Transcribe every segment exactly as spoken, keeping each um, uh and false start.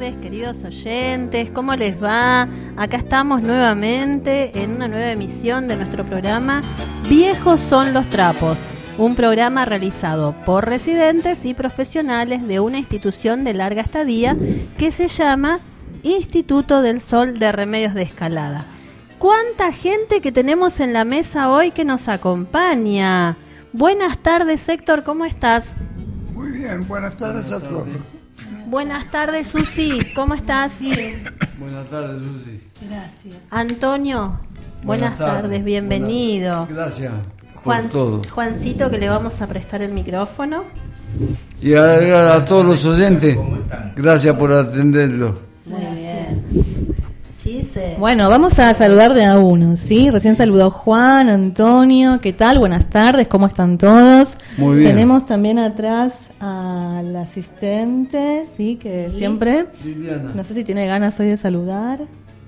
tardes, queridos oyentes, ¿cómo les va? Acá estamos nuevamente en una nueva emisión de nuestro programa Viejos son los trapos, un programa realizado por residentes y profesionales de una institución de larga estadía que se llama Instituto del Sol de Remedios de Escalada. ¿Cuánta gente que tenemos en la mesa hoy que nos acompaña? Buenas tardes, Héctor, ¿cómo estás? Muy bien, buenas tardes a todos. Buenas tardes, Susi, ¿cómo estás? Bien. Buenas tardes, Susi. Gracias. Antonio, buenas, buenas tardes, tardes, bienvenido. Buenas, gracias Juan, por todo. Juancito, que le vamos a prestar el micrófono. Y a, a todos los oyentes, gracias por atenderlo. Muy bien. Gise. Bueno, vamos a saludar de a uno, ¿sí? Recién saludó Juan, Antonio, ¿qué tal? Buenas tardes, ¿cómo están todos? Muy bien. Tenemos también atrás al asistente, ¿sí? Que ¿Sí? siempre, Liliana. No sé si tiene ganas hoy de saludar.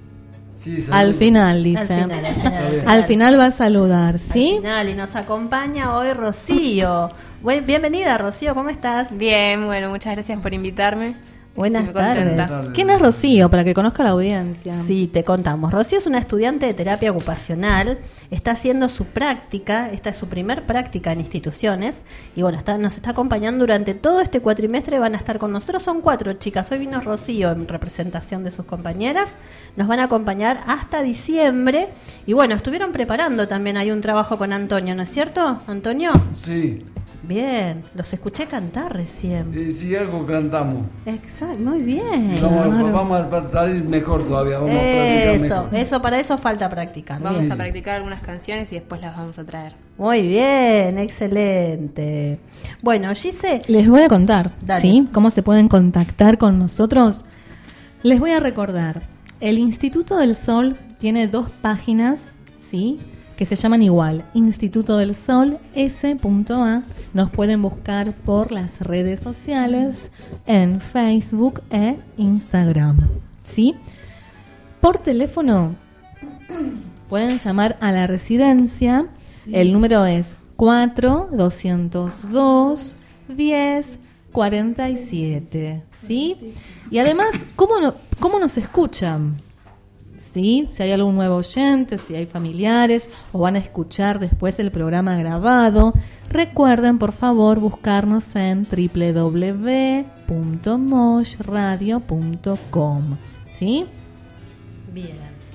Sí, al final, dice. Al final, al final, al final va a saludar, ¿sí? Al final, y nos acompaña hoy Rocío. Buen, bienvenida, Rocío, ¿cómo estás? Bien, bueno, muchas gracias por invitarme. Buenas tardes. ¿Quién es Rocío? Para que conozca la audiencia. Sí, te contamos. Rocío es una estudiante de terapia ocupacional, está haciendo su práctica, esta es su primer práctica en instituciones, y bueno, está, nos está acompañando durante todo este cuatrimestre, van a estar con nosotros, son cuatro chicas, hoy vino Rocío en representación de sus compañeras, nos van a acompañar hasta diciembre, y bueno, estuvieron preparando también, hay un trabajo con Antonio, ¿no es cierto, Antonio? Sí. Bien, los escuché cantar recién. Eh, sí, algo cantamos. Exacto, muy bien. Vamos, claro. vamos a salir mejor todavía. Vamos eso, a mejor. eso, para eso falta practicar. Vamos bien. a practicar algunas canciones y después las vamos a traer. Muy bien, excelente. Bueno, Gise. Les voy a contar, Dale. ¿sí? Cómo se pueden contactar con nosotros. Les voy a recordar, el Instituto del Sol tiene dos páginas, ¿sí? Que se llaman igual, Instituto del Sol S A. Nos pueden buscar por las redes sociales en Facebook e Instagram, ¿sí? Por teléfono pueden llamar a la residencia, sí. El número es cuatro doscientos dos diez cuarenta y siete, ¿sí? Y además, ¿cómo, no, cómo nos escuchan? ¿Sí? Si hay algún nuevo oyente, si hay familiares o van a escuchar después el programa grabado, recuerden por favor buscarnos en doble u doble u doble u punto mosh radio punto com, ¿sí? Bien.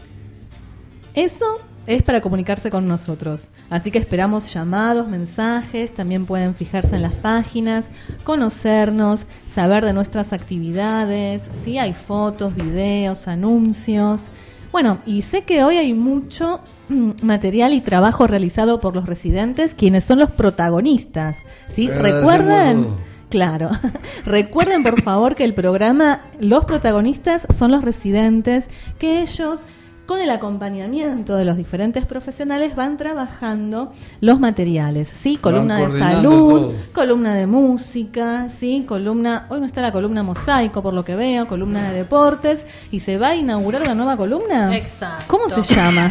Eso es para comunicarse con nosotros, así que esperamos llamados, mensajes, también pueden fijarse en las páginas, conocernos, saber de nuestras actividades, ¿sí? Hay fotos, videos, anuncios. Bueno, y sé que hoy hay mucho mm, material y trabajo realizado por los residentes, quienes son los protagonistas, ¿sí? Recuerden, claro, recuerden por favor que el programa, los protagonistas son los residentes, que ellos, con el acompañamiento de los diferentes profesionales, van trabajando los materiales, ¿sí? Columna de salud, todo. Columna de música, ¿sí? Columna, hoy no está la columna mosaico por lo que veo, columna de deportes, y se va a inaugurar una nueva columna. Exacto. ¿Cómo se llama?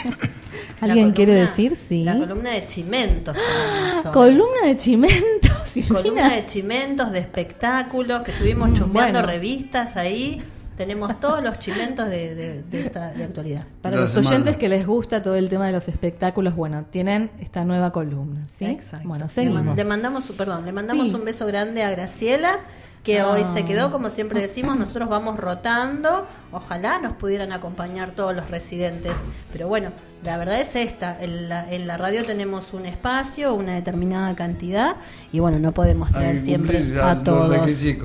¿Alguien columna, quiere decir? Sí. La columna de chimentos. Columna de chimentos. Columna de chimentos, de espectáculos, que estuvimos chumbeando bueno. revistas ahí. Tenemos todos los chimentos de, de, de esta de actualidad. Para los semana. oyentes que les gusta todo el tema de los espectáculos, bueno, tienen esta nueva columna, ¿sí? Exacto. Bueno, seguimos. Le mandamos, perdón, le mandamos sí. un beso grande a Graciela, que oh. hoy se quedó, como siempre decimos, nosotros vamos rotando, ojalá nos pudieran acompañar todos los residentes, pero bueno, la verdad es esta, en la, en la radio tenemos un espacio, una determinada cantidad, y bueno, no podemos traer siempre a todos.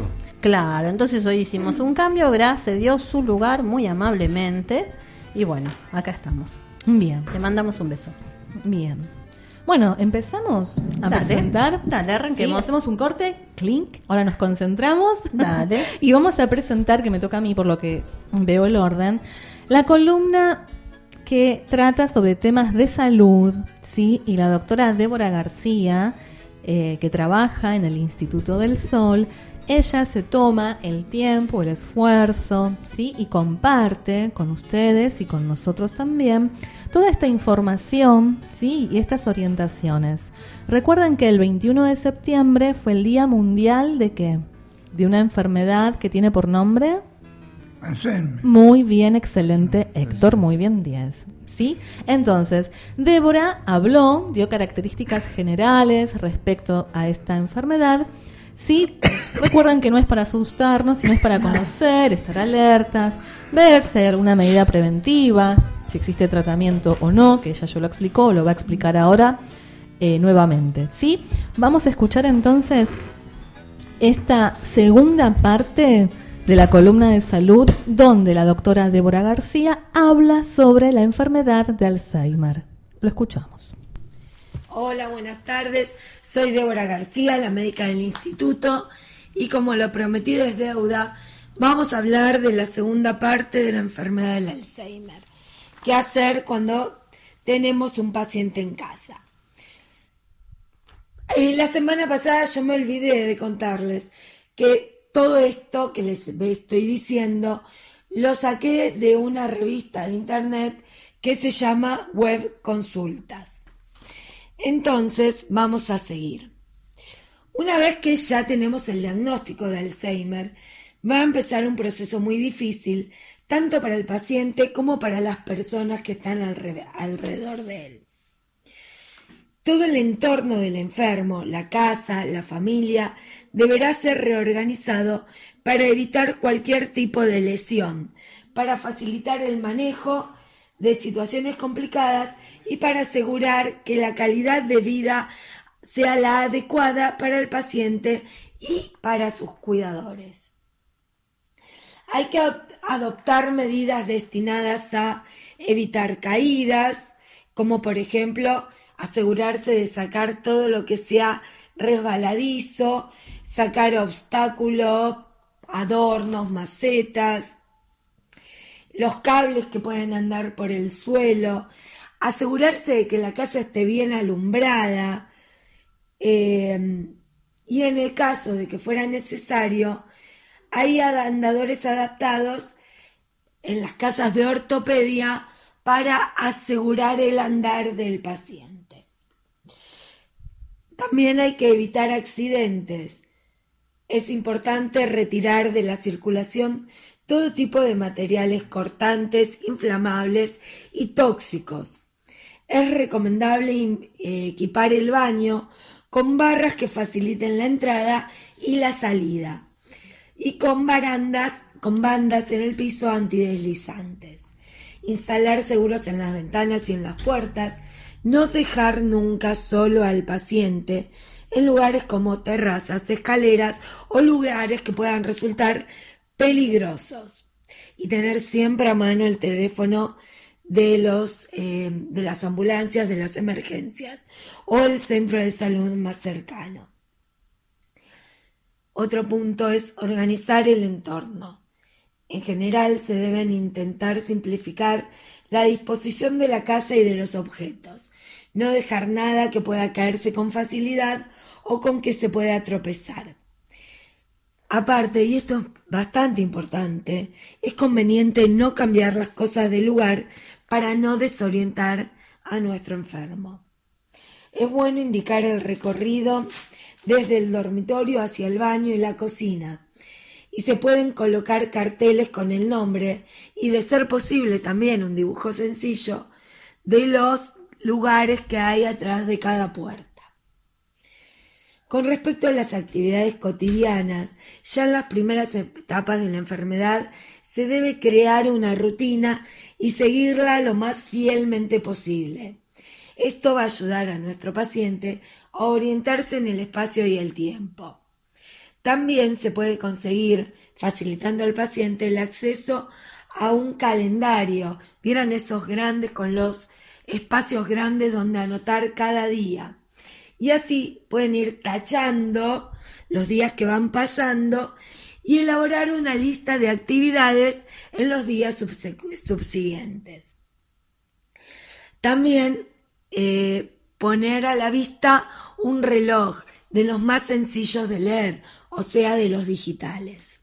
Claro, entonces hoy hicimos un cambio, Gra se dio su lugar muy amablemente y bueno, acá estamos. Bien. Te mandamos un beso. Bien. Bueno, empezamos a dale, presentar. Dale, arranquemos. ¿Sí? Hacemos un corte, clink, ahora nos concentramos. Dale. Y vamos a presentar, que me toca a mí por lo que veo el orden, la columna que trata sobre temas de salud, ¿sí? Y la doctora Débora García, eh, que trabaja en el Instituto del Sol, ella se toma el tiempo, el esfuerzo, ¿sí? Y comparte con ustedes y con nosotros también toda esta información, ¿sí? Y estas orientaciones. Recuerden que el veintiuno de septiembre fue el Día Mundial de ¿qué? De una enfermedad que tiene por nombre Alzheimer. Muy bien, excelente, Héctor, muy bien, diez. ¿Sí? Entonces, Débora habló, dio características generales respecto a esta enfermedad. Sí, recuerden que no es para asustarnos, sino es para conocer, estar alertas, ver si hay alguna medida preventiva, si existe tratamiento o no, que ella ya lo explicó, lo va a explicar ahora eh, nuevamente. ¿Sí? Vamos a escuchar entonces esta segunda parte de la columna de salud, donde la doctora Débora García habla sobre la enfermedad de Alzheimer. Lo escuchamos. Hola, buenas tardes. Soy Débora García, la médica del instituto, y como lo prometido es deuda, vamos a hablar de la segunda parte de la enfermedad del Alzheimer. ¿Qué hacer cuando tenemos un paciente en casa? Eh, la semana pasada yo me olvidé de contarles que todo esto que les estoy diciendo lo saqué de una revista de internet que se llama Web Consultas. Entonces, vamos a seguir. Una vez que ya tenemos el diagnóstico de Alzheimer, va a empezar un proceso muy difícil, tanto para el paciente como para las personas que están alrededor de él. Todo el entorno del enfermo, la casa, la familia, deberá ser reorganizado para evitar cualquier tipo de lesión, para facilitar el manejo de situaciones complicadas y para asegurar que la calidad de vida sea la adecuada para el paciente y para sus cuidadores. Hay que adoptar medidas destinadas a evitar caídas, como por ejemplo asegurarse de sacar todo lo que sea resbaladizo, sacar obstáculos, adornos, macetas, los cables que pueden andar por el suelo, asegurarse de que la casa esté bien alumbrada, eh, y en el caso de que fuera necesario, hay andadores adaptados en las casas de ortopedia para asegurar el andar del paciente. También hay que evitar accidentes. Es importante retirar de la circulación todo tipo de materiales cortantes, inflamables y tóxicos. Es recomendable equipar el baño con barras que faciliten la entrada y la salida, y con barandas, con bandas en el piso antideslizantes. Instalar seguros en las ventanas y en las puertas. No dejar nunca solo al paciente en lugares como terrazas, escaleras o lugares que puedan resultar peligrosos. Y tener siempre a mano el teléfono de, los, eh, de las ambulancias, de las emergencias o el centro de salud más cercano. Otro punto es organizar el entorno. En general se deben intentar simplificar la disposición de la casa y de los objetos. No dejar nada que pueda caerse con facilidad o con que se pueda tropezar. Aparte, y esto es bastante importante, es conveniente no cambiar las cosas de lugar para no desorientar a nuestro enfermo. Es bueno indicar el recorrido desde el dormitorio hacia el baño y la cocina, y se pueden colocar carteles con el nombre y, de ser posible, también un dibujo sencillo de los lugares que hay atrás de cada puerta. Con respecto a las actividades cotidianas, ya en las primeras etapas de la enfermedad se debe crear una rutina y seguirla lo más fielmente posible. Esto va a ayudar a nuestro paciente a orientarse en el espacio y el tiempo. También se puede conseguir, facilitando al paciente el acceso a un calendario. ¿Vieron esos grandes con los espacios grandes donde anotar cada día? Y así pueden ir tachando los días que van pasando y elaborar una lista de actividades en los días subsiguientes. También eh, poner a la vista un reloj de los más sencillos de leer, o sea, de los digitales.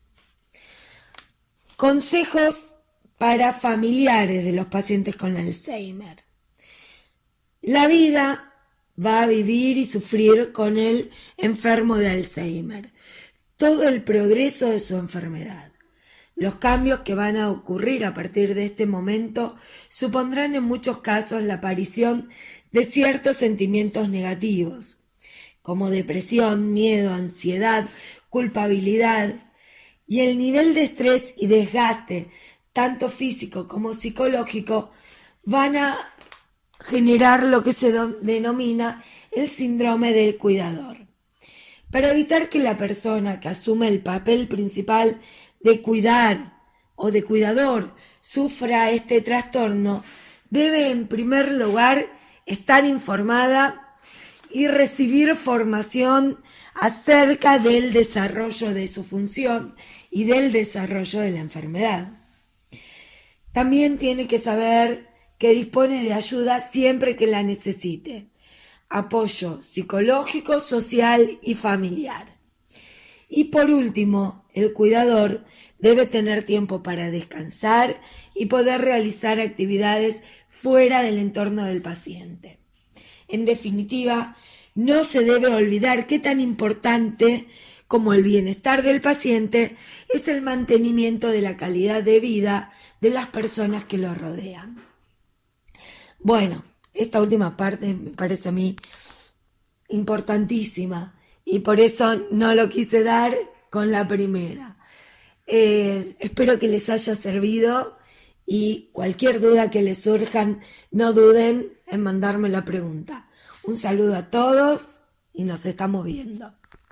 Consejos para familiares de los pacientes con Alzheimer. La vida va a vivir y sufrir con el enfermo de Alzheimer todo el progreso de su enfermedad. Los cambios que van a ocurrir a partir de este momento supondrán en muchos casos la aparición de ciertos sentimientos negativos, como depresión, miedo, ansiedad, culpabilidad, y el nivel de estrés y desgaste, tanto físico como psicológico, van a generar lo que se denomina el síndrome del cuidador. Para evitar que la persona que asume el papel principal de cuidar o de cuidador sufra este trastorno, debe en primer lugar estar informada y recibir formación acerca del desarrollo de su función y del desarrollo de la enfermedad. También tiene que saber que dispone de ayuda siempre que la necesite, apoyo psicológico, social y familiar. Y por último, el cuidador debe tener tiempo para descansar y poder realizar actividades fuera del entorno del paciente. En definitiva, no se debe olvidar que tan importante como el bienestar del paciente es el mantenimiento de la calidad de vida de las personas que lo rodean. Bueno, esta última parte me parece a mí importantísima y por eso no lo quise dar con la primera. Eh, espero que les haya servido y cualquier duda que les surjan, no duden en mandarme la pregunta. Un saludo a todos y nos estamos viendo.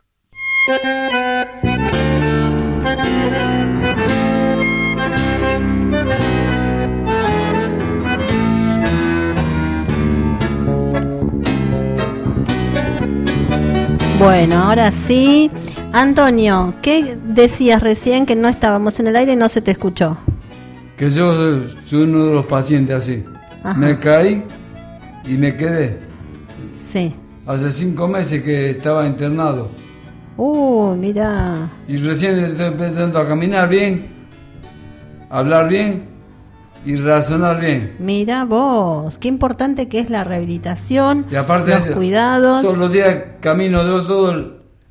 Bueno, ahora sí. Antonio, ¿qué decías recién que no estábamos en el aire y no se te escuchó? Que yo soy uno de los pacientes así. Ajá. Me caí y me quedé. Sí. Hace cinco meses que estaba internado. Uh, mira. Y recién estoy empezando a caminar bien, hablar bien y razonar bien. Mira vos, qué importante que es la rehabilitación, Y aparte los de- cuidados. Todos los días camino yo todo el,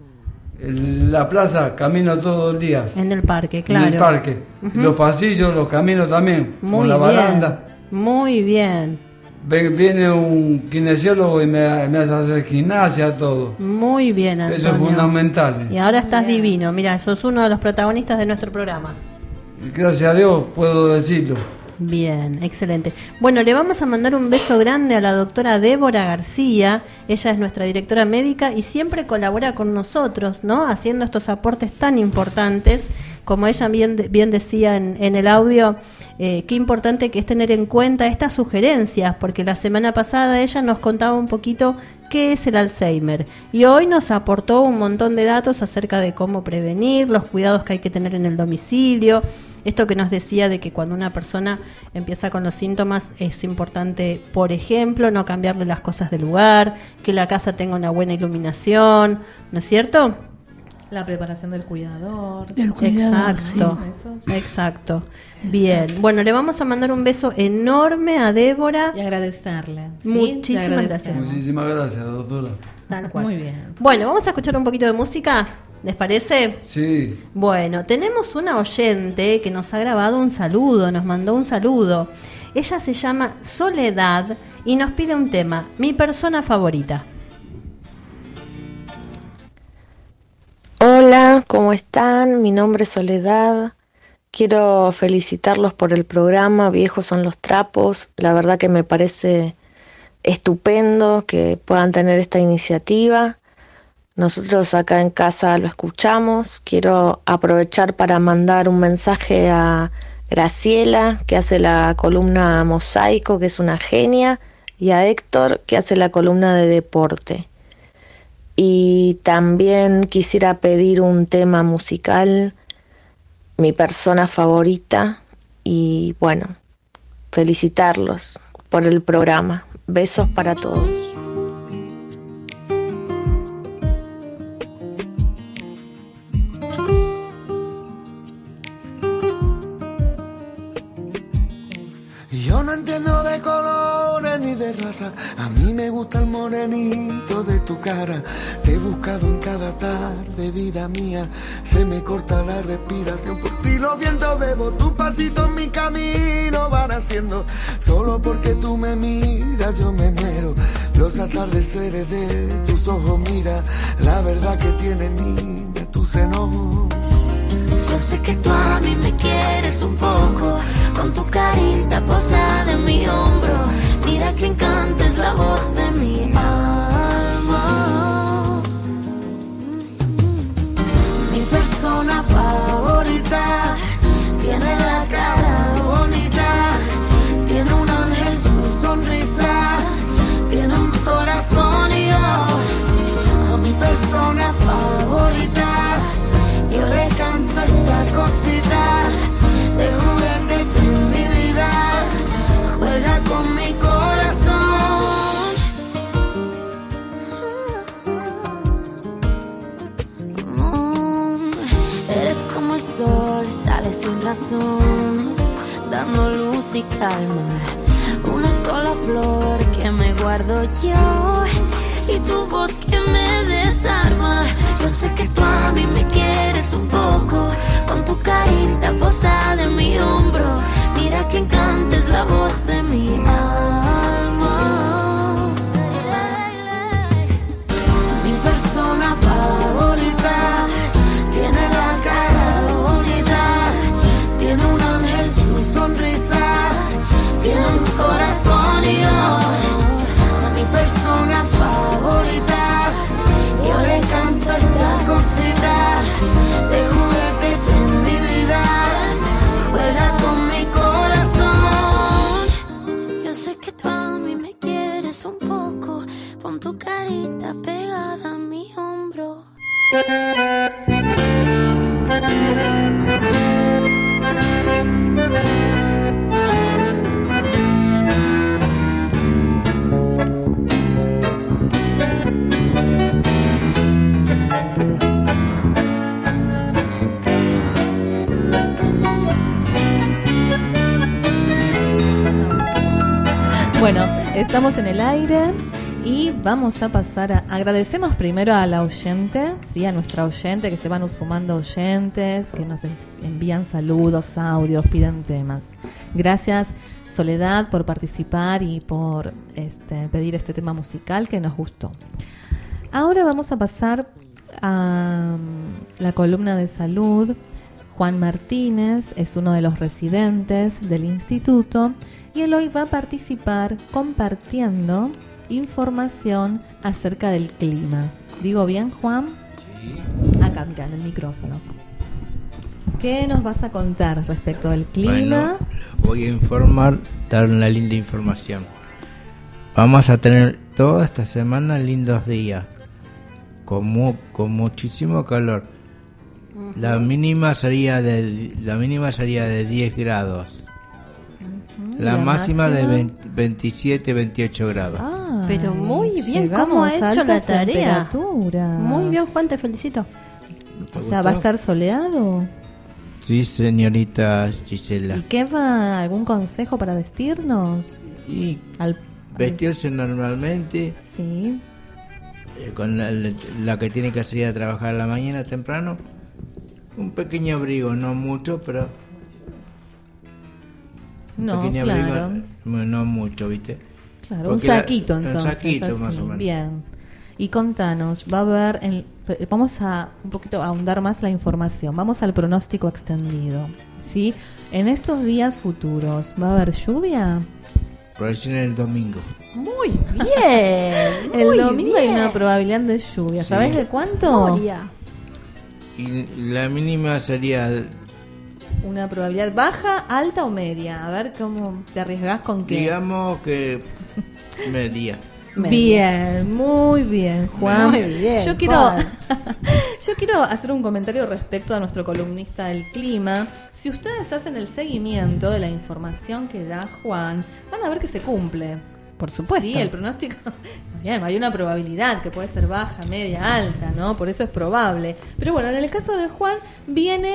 el- la plaza, camino todo el día. En el parque, claro. En el parque. Ujú. Y los pasillos los camino también. Muy con la bien. baranda. Muy bien. Ve- Viene un kinesiólogo y me, me hace hacer gimnasia, todo. Muy bien, Antonio. Eso es fundamental. Y ahora estás divino. Mira, sos uno de los protagonistas de nuestro programa. Y gracias a Dios puedo decirlo. Bien, excelente. Bueno, le vamos a mandar un beso grande a la doctora Débora García. Ella es nuestra directora médica y siempre colabora con nosotros, ¿no? Haciendo estos aportes tan importantes. Como ella bien, bien decía en, en el audio, eh, qué importante que es tener en cuenta estas sugerencias, porque la semana pasada ella nos contaba un poquito qué es el Alzheimer y hoy nos aportó un montón de datos acerca de cómo prevenir, los cuidados que hay que tener en el domicilio. Esto que nos decía de que cuando una persona empieza con los síntomas es importante, por ejemplo, no cambiarle las cosas de lugar, que la casa tenga una buena iluminación, ¿no es cierto? La preparación del cuidador. Del cuidador, Exacto, sí. exacto. Bien, bueno, le vamos a mandar un beso enorme a Débora. Y agradecerle. ¿sí? Muchísimas Le agradecemos. gracias. Muchísimas gracias, doctora. Tal cual. Muy bien. Bueno, vamos a escuchar un poquito de música, ¿les parece? Sí. Bueno, tenemos una oyente que nos ha grabado un saludo, nos mandó un saludo. Ella se llama Soledad y nos pide un tema, mi persona favorita. Hola, ¿cómo están? Mi nombre es Soledad. Quiero felicitarlos por el programa Viejos son los trapos. La verdad que me parece estupendo que puedan tener esta iniciativa. Nosotros acá en casa lo escuchamos. Quiero aprovechar para mandar un mensaje a Graciela, que hace la columna Mosaico, que es una genia, y a Héctor, que hace la columna de deporte. Y también quisiera pedir un tema musical, mi persona favorita, y bueno, felicitarlos por el programa. Besos para todos. Yo Yo no entiendo de colores ni de raza, a mí me gusta el morenito de tu cara. Te he buscado en cada tarde, vida mía, se me corta la respiración. Por ti los vientos bebo, tus pasitos en mi camino van haciendo. Solo porque tú me miras yo me muero. Los atardeceres de tus ojos, mira, la verdad que tiene niña tu seno. Yo sé que tú a mí me quieres un poco, con tu carita posada en mi hombro. Mira que encanta es la voz de mi alma. Mi persona favorita tiene la cara bonita, tiene un ángel su sonrisa, tiene un corazón y yo a mi persona favorita yo le canto esta cosita de juguete que en mi vida juega con mi corazón. Mm, eres como el sol, sale sin razón, dando luz y calma. Una sola flor que me guardo yo y tu voz que me desarma. Yo sé que tú a mí me quieres un poco, con tu carita posada en mi hombro. Mira que encanta es la voz de mi alma. Mi persona favorita tiene la cara bonita, tiene un ángel su sonrisa, tiene un corazón y yo a mi persona favorita yo le canto esta cosita de juguete que en mi vida juega con mi corazón. Yo sé que tú a mí me quieres un poco, pon tu carita pegada a mi hombro. Bueno, estamos en el aire y vamos a pasar a... Agradecemos primero a la oyente, ¿sí? A nuestra oyente, que se van sumando oyentes, que nos envían saludos, audios, piden temas. Gracias, Soledad, por participar y por este, pedir este tema musical que nos gustó. Ahora vamos a pasar a la columna de salud. Juan Martínez es uno de los residentes del instituto y él hoy va a participar compartiendo información acerca del clima. ¿Digo bien, Juan? Sí. Acá, mira, en el micrófono. ¿Qué nos vas a contar respecto del clima? Bueno, les voy a informar, dar una linda información. Vamos a tener toda esta semana lindos días, con, mu- con muchísimo calor. Uh-huh. La mínima sería de la mínima sería de diez grados. Uh-huh. La, la máxima, máxima de veinte, veintisiete, veintiocho grados. Ah, pero muy bien, ¿cómo ha hecho la tarea? Muy bien, Juan, te felicito. O sea, ¿va a estar soleado? Sí, señorita Gisela. ¿Y qué va? ¿Algún consejo para vestirnos? Y al, vestirse al... normalmente. Sí. Eh, con la, la que tiene que salir a trabajar a la mañana temprano. Un pequeño abrigo, no mucho, pero... Un no, pequeño claro. abrigo, no mucho, ¿viste? Claro, Porque un saquito la, entonces. Un saquito así, más o menos. Bien. Y contanos, va a haber... En, vamos a un poquito a ahondar más la información. Vamos al pronóstico extendido, ¿sí? En estos días futuros, ¿va a haber lluvia? Recién el domingo. Muy bien. El muy domingo bien. hay una probabilidad de lluvia. Sí. ¿Sabés de cuánto? Gloria. Y la mínima sería... Una probabilidad baja, alta o media. A ver cómo te arriesgás con qué. Digamos que media. Bien, muy bien, Juan. Muy bien, yo quiero Juan. yo quiero hacer un comentario respecto a nuestro columnista del clima. Si ustedes hacen el seguimiento de la información que da Juan, van a ver que se cumple. Por supuesto. Sí, el pronóstico. Bien, hay una probabilidad que puede ser baja, media, alta, ¿no? Por eso es probable. Pero bueno, en el caso de Juan viene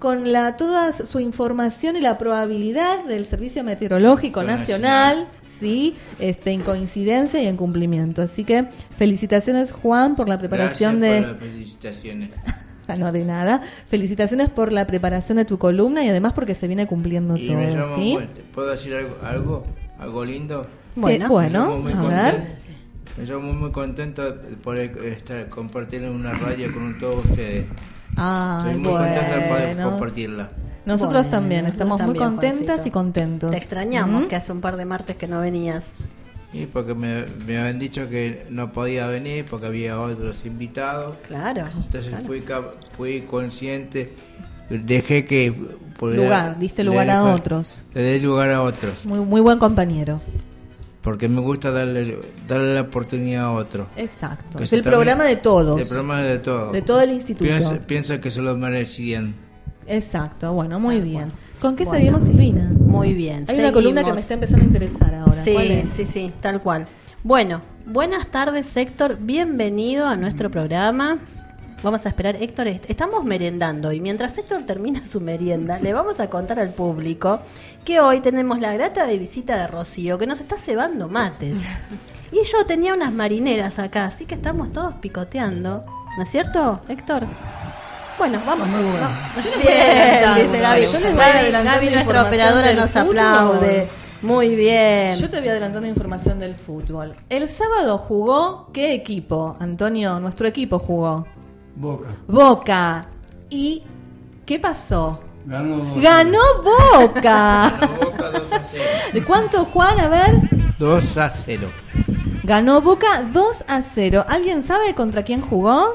con la toda su información y la probabilidad del Servicio Meteorológico Nacional, Nacional, sí, este, en coincidencia y en cumplimiento. Así que felicitaciones, Juan, por la preparación Gracias de... por las felicitaciones. No, de nada. Felicitaciones por la preparación de tu columna y además porque se viene cumpliendo y todo, me llamo ¿sí? muy, ¿puedo decir algo, algo, algo lindo? Bueno, sí, bueno, muy a contento, ver. Me llamo muy, muy contento por estar compartir en una radio con todos ustedes. Ay, Estoy muy bueno. contento de poder compartirla. Nosotros Bueno, también, estamos también, muy contentas Juancito. y contentos. Te extrañamos, ¿Mm? que hace un par de martes que no venías. Sí, porque me, me habían dicho que no podía venir porque había otros invitados. Claro. Entonces claro. fui cap- fui consciente, dejé que... Lugar, diste lugar le a dejo- otros. Le di lugar a otros. Muy, muy buen compañero. Porque me gusta darle darle la oportunidad a otro. Exacto. Que Es se el también- programa de todos. El programa de todos. De todo el instituto. Piensa, piensa que se lo merecían. Exacto, bueno, muy bien. ¿Con qué Bueno. seguimos, Silvina? Muy bien. Hay una columna que me está empezando a interesar ahora. Sí, ¿Cuál es? sí, sí, tal cual. Bueno, buenas tardes, Héctor. Bienvenido a nuestro programa. Vamos a esperar, Héctor, est- estamos merendando y mientras Héctor termina su merienda, le vamos a contar al público que hoy tenemos la grata de visita de Rocío, que nos está cebando mates. Y yo tenía unas marineras acá, así que estamos todos picoteando. ¿No es cierto, Héctor? Bueno, vamos. Muy bueno. vamos. Yo les voy adelantando, dice Gaby. yo les voy Gaby, adelantando Gaby, nuestra información operadora, del nos fútbol. aplaude. Muy bien. Yo te voy adelantando información del fútbol. El sábado jugó, ¿qué equipo? Antonio, nuestro equipo jugó. Boca. Boca. ¿Y qué pasó? Ganó. dos. ¡Ganó Boca! Ganó Boca dos a cero. ¿De cuánto, Juan? A ver. dos a cero. Ganó Boca dos a cero. ¿Alguien sabe contra quién jugó?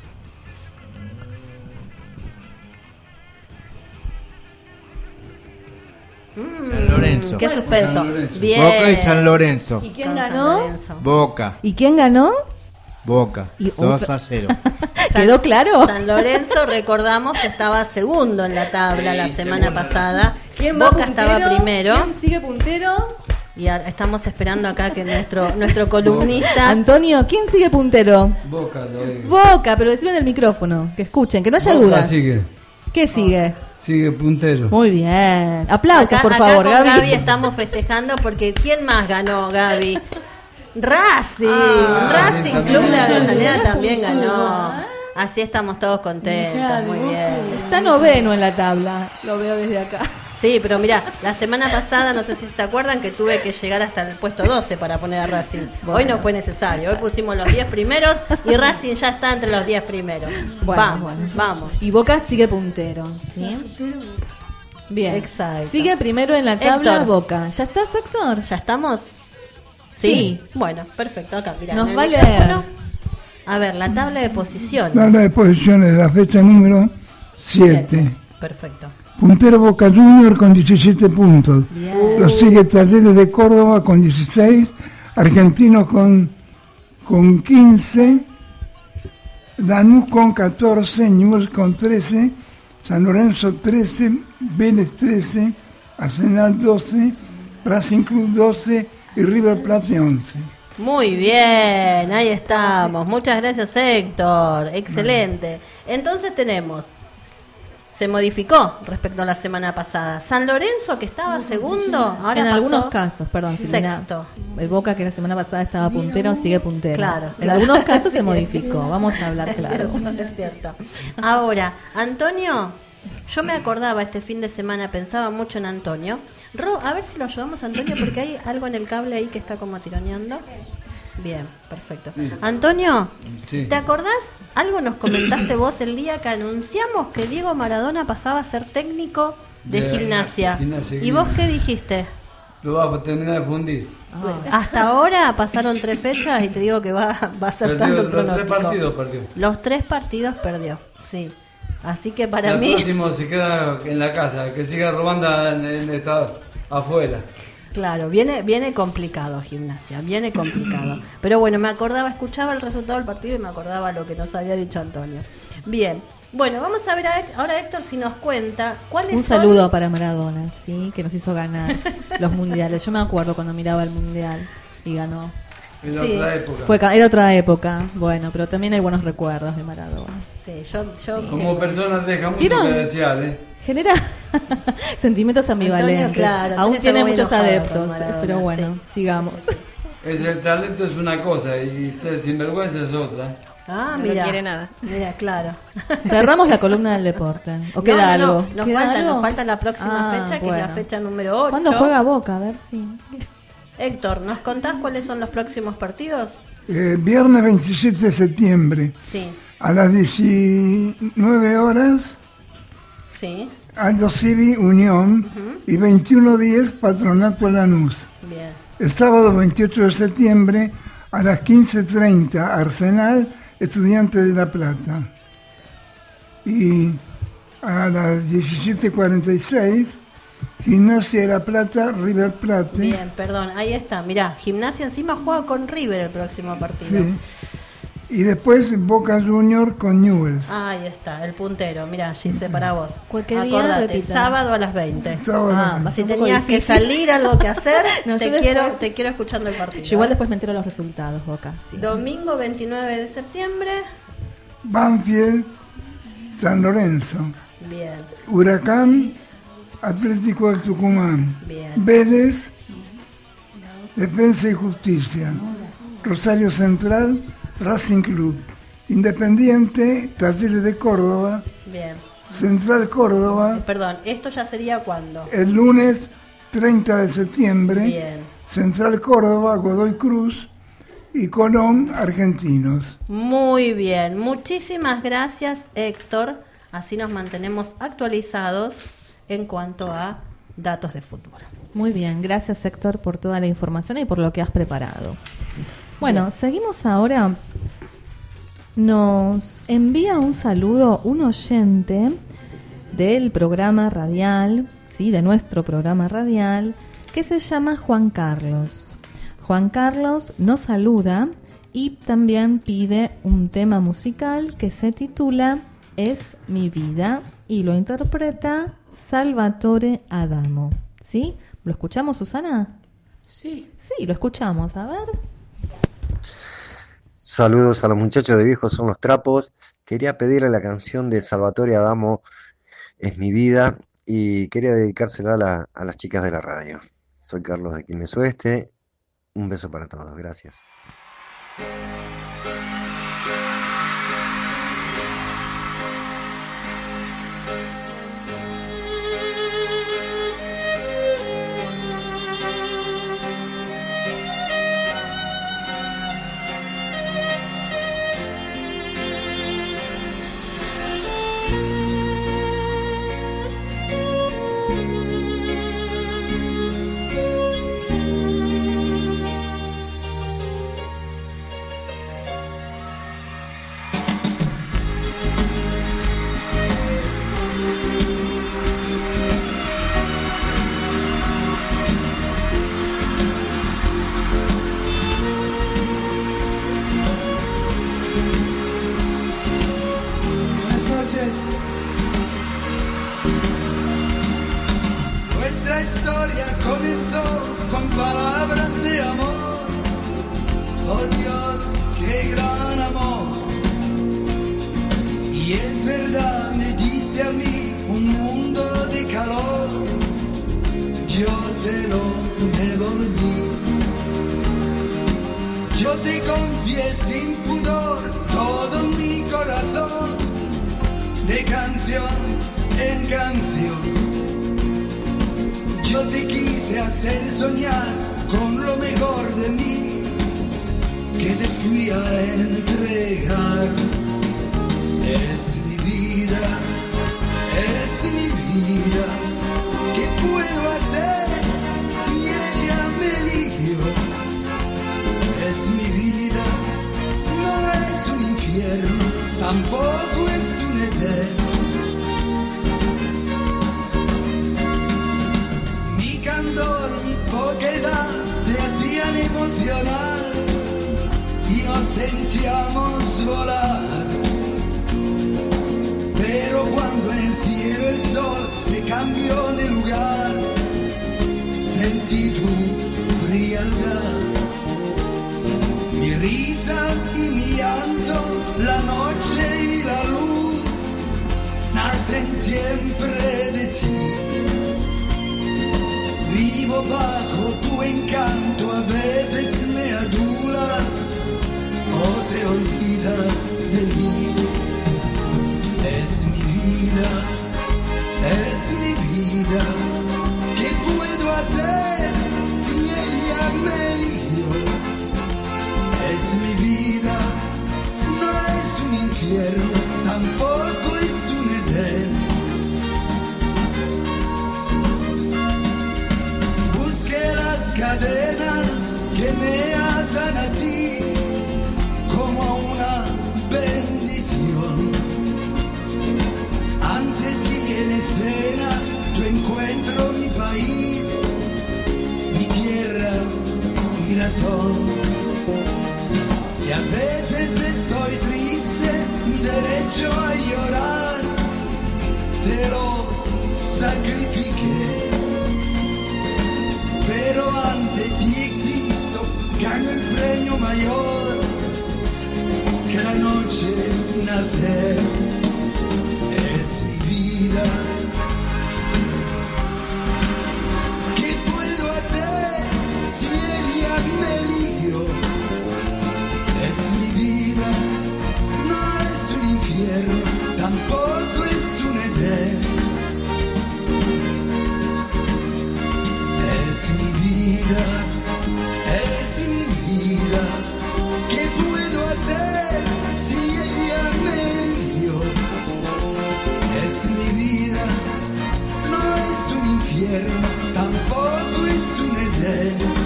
San Lorenzo. Qué suspenso. San Lorenzo. Bien. Boca y San Lorenzo. ¿Y quién Con San ganó? Lorenzo. Boca. ¿Y quién ganó? Boca. Y dos otra- a cero. ¿Quedó claro? San Lorenzo, recordamos que estaba segundo en la tabla Sí, la semana segundo. pasada. ¿Quién va Boca puntero? estaba primero. ¿Quién sigue puntero? Y ahora estamos esperando acá que nuestro nuestro columnista. Antonio, ¿quién sigue puntero? Boca, lo digo. Boca, pero decirlo en el micrófono, que escuchen, que no haya Boca dudas. sigue. ¿Qué sigue? Sigue puntero. Muy bien. Aplausos, Acá- por acá favor, con Gaby. Gaby estamos festejando porque ¿quién más ganó, Gaby? Racing. Ah, Racing también. Club de Avellaneda Ah, también puso. ganó. Así estamos todos contentos. Muy bien. Está noveno en la tabla, lo veo desde acá. Sí, pero mira, la semana pasada, no sé si se acuerdan, que tuve que llegar hasta el puesto doce para poner a Racing. Hoy no fue necesario, hoy pusimos los diez primeros y Racing ya está entre los diez primeros. Bueno, vamos, bueno. vamos. Y Boca sigue puntero, ¿sí? Bien. Exacto. Sigue primero en la tabla Héctor. Boca. ¿Ya estás, Héctor? ¿Ya estamos? Sí. Bueno, perfecto, acá, mirá. Nos en el va a micrófono. leer. A ver, la tabla de posiciones. Tabla de posiciones de la fecha número siete. Perfecto. Puntero Boca Junior con diecisiete puntos. Bien. Lo sigue Talleres de Córdoba con dieciséis. Argentinos con, con quince. Lanús con catorce. Newell's con trece. San Lorenzo trece. Vélez trece. Arsenal doce. Racing Club doce. Y River Plate once. Muy bien, ahí estamos. Muchas gracias, Héctor. Excelente. Entonces tenemos, se modificó respecto a la semana pasada. San Lorenzo, que estaba segundo, ahora en pasó algunos casos, perdón, Silvina. sexto. El Boca, que la semana pasada estaba puntero, sigue puntero. Claro, En claro. algunos casos se modificó, vamos a hablar Es claro. cierto, es cierto. Ahora, Antonio, yo me acordaba este fin de semana, pensaba mucho en Antonio. Ro, a ver si lo ayudamos a Antonio, porque hay algo en el cable ahí que está como tironeando. Bien, perfecto. Sí. Antonio, Sí. ¿te acordás? Algo nos comentaste vos el día que anunciamos que Diego Maradona pasaba a ser técnico de, De gimnasia. gimnasia, ¿Y vos qué dijiste? Lo va a terminar de fundir. Hasta ahora pasaron tres fechas y te digo que va, va acertando el Perdió, los tres pronóstico. partidos perdió. Los tres partidos perdió, sí. Así que para el mí... próximo se queda en la casa, que siga robando en el estado afuera. Claro, viene viene complicado Gimnasia, viene complicado. Pero bueno, me acordaba, escuchaba el resultado del partido y me acordaba lo que nos había dicho Antonio. Bien, bueno, vamos a ver a, ahora Héctor si nos cuenta cuáles Un son- saludo para Maradona, sí, que nos hizo ganar los mundiales. Yo me acuerdo cuando miraba el mundial y ganó. En Sí. otra época. Fue ca- era otra época, bueno, pero también hay buenos recuerdos de Maradona. Sí, yo... yo Como persona deja mucho ¿Vieron? que desear, ¿eh? genera sentimientos ambivalentes. Antonio, claro, Aún Antonio tiene está muy muchos enojado adeptos, con Maradona, pero bueno, sí. sigamos. Es el talento es una cosa y ser sinvergüenza es otra. Ah, No mira. quiere nada. Mira, claro. Cerramos la columna del deporte. ¿O queda No, no, algo? Nos ¿Queda falta, algo? nos falta la próxima Ah, fecha, que bueno. es la fecha número ocho. ¿Cuándo juega Boca? A ver si. Héctor, ¿nos contás cuáles son los próximos partidos? Eh, viernes veintisiete de septiembre, Sí, a las diecinueve horas, sí, Aldo Civi Unión, y veintiuno diez Patronato Lanús. bien. El sábado veintiocho de septiembre, a las quince treinta, Arsenal, Estudiantes de La Plata. Y a las diecisiete cuarenta y seis, Gimnasia de La Plata, River Plate. Bien, perdón, ahí está. Mirá, Gimnasia encima juega con River el próximo partido. Sí. Y después Boca Junior con Newell's. Ahí está, el puntero. Mirá, Gise, para vos. ¿Qué día? Acordate, Repita. sábado a las veinte. Sábado a las Ah, veinte. va a Si ser un poco tenías que difícil. salir, algo que hacer, No, te, yo después- quiero, te quiero escuchando el partido. Yo igual ¿eh? después me entero los resultados, Boca. Sí. Domingo veintinueve de septiembre. Banfield, San Lorenzo. Bien, Huracán, Atlético de Tucumán. bien. Vélez, Defensa y Justicia. Rosario Central, Racing Club. Independiente, Talleres de Córdoba. Bien. Central Córdoba, Perdón, ¿esto ya sería cuándo? el lunes treinta de septiembre. Bien. Central Córdoba, Godoy Cruz y Colón, Argentinos. Muy bien, muchísimas gracias, Héctor. Así nos mantenemos actualizados en cuanto a datos de fútbol. Muy bien, gracias Héctor por toda la información y por lo que has preparado. Bueno, seguimos ahora. Nos envía un saludo un oyente del programa radial, sí, de nuestro programa radial, que se llama Juan Carlos. Juan Carlos nos saluda y también pide un tema musical que se titula Es mi vida y lo interpreta Salvatore Adamo. ¿Sí? ¿Lo escuchamos, Susana? Sí. Sí, lo escuchamos. A ver. Saludos a los muchachos de Viejos Son los Trapos. Quería pedirle la canción de Salvatore Adamo, Es mi vida, y quería dedicársela a, la- a las chicas de la radio. Soy Carlos de Quilmes Oeste. Un beso para todos. Gracias. Buenas noches. Nuestra historia comenzó con palabras de amor. Oh Dios, qué gran amor. Y es verdad, me diste a mí un mundo de calor. Yo te lo devolví. Yo te confié sin pudor todo mi corazón, de canción en canción. Yo te quise hacer soñar con lo mejor de mí, que te fui a entregar. Es mi vida, es mi vida. ¿Qué puedo hacer si ella me eligió? Es mi vida, no es un infierno, tampoco es un eterno. Mi candor, mi poca edad te hacían emocionar y nos sentíamos volar. Pero cuando en el cielo el sol se cambió de lugar, sentí tu frialdad. Mi risa y mi llanto, la noche y la luz, nacen siempre de ti. Vivo bajo tu encanto, a veces me adulas o te olvidas de mí. Es mi vida, es mi vida. ¿Qué puedo hacer si ella me eligió? Es mi vida, no es un infierno, tampoco es un Edén. Busqué las cadenas que me atan a ti como a una bendición. Ante ti en escena yo encuentro mi país, mi tierra, mi razón. Si a veces estoy triste, mi derecho a llorar, te lo sacrifiqué. Pero ante ti existo, gano el premio mayor, que la noche nacer. Es mi vida. ¿Qué puedo hacer si ella me eligió? Es mi vida, no es un infierno, tampoco es un Edén. Es mi vida, es mi vida. ¿Qué puedo hacer si ella me eligió? Es mi vida, no es un infierno, tampoco es un Edén.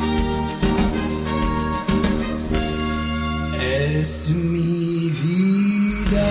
Es mi vida.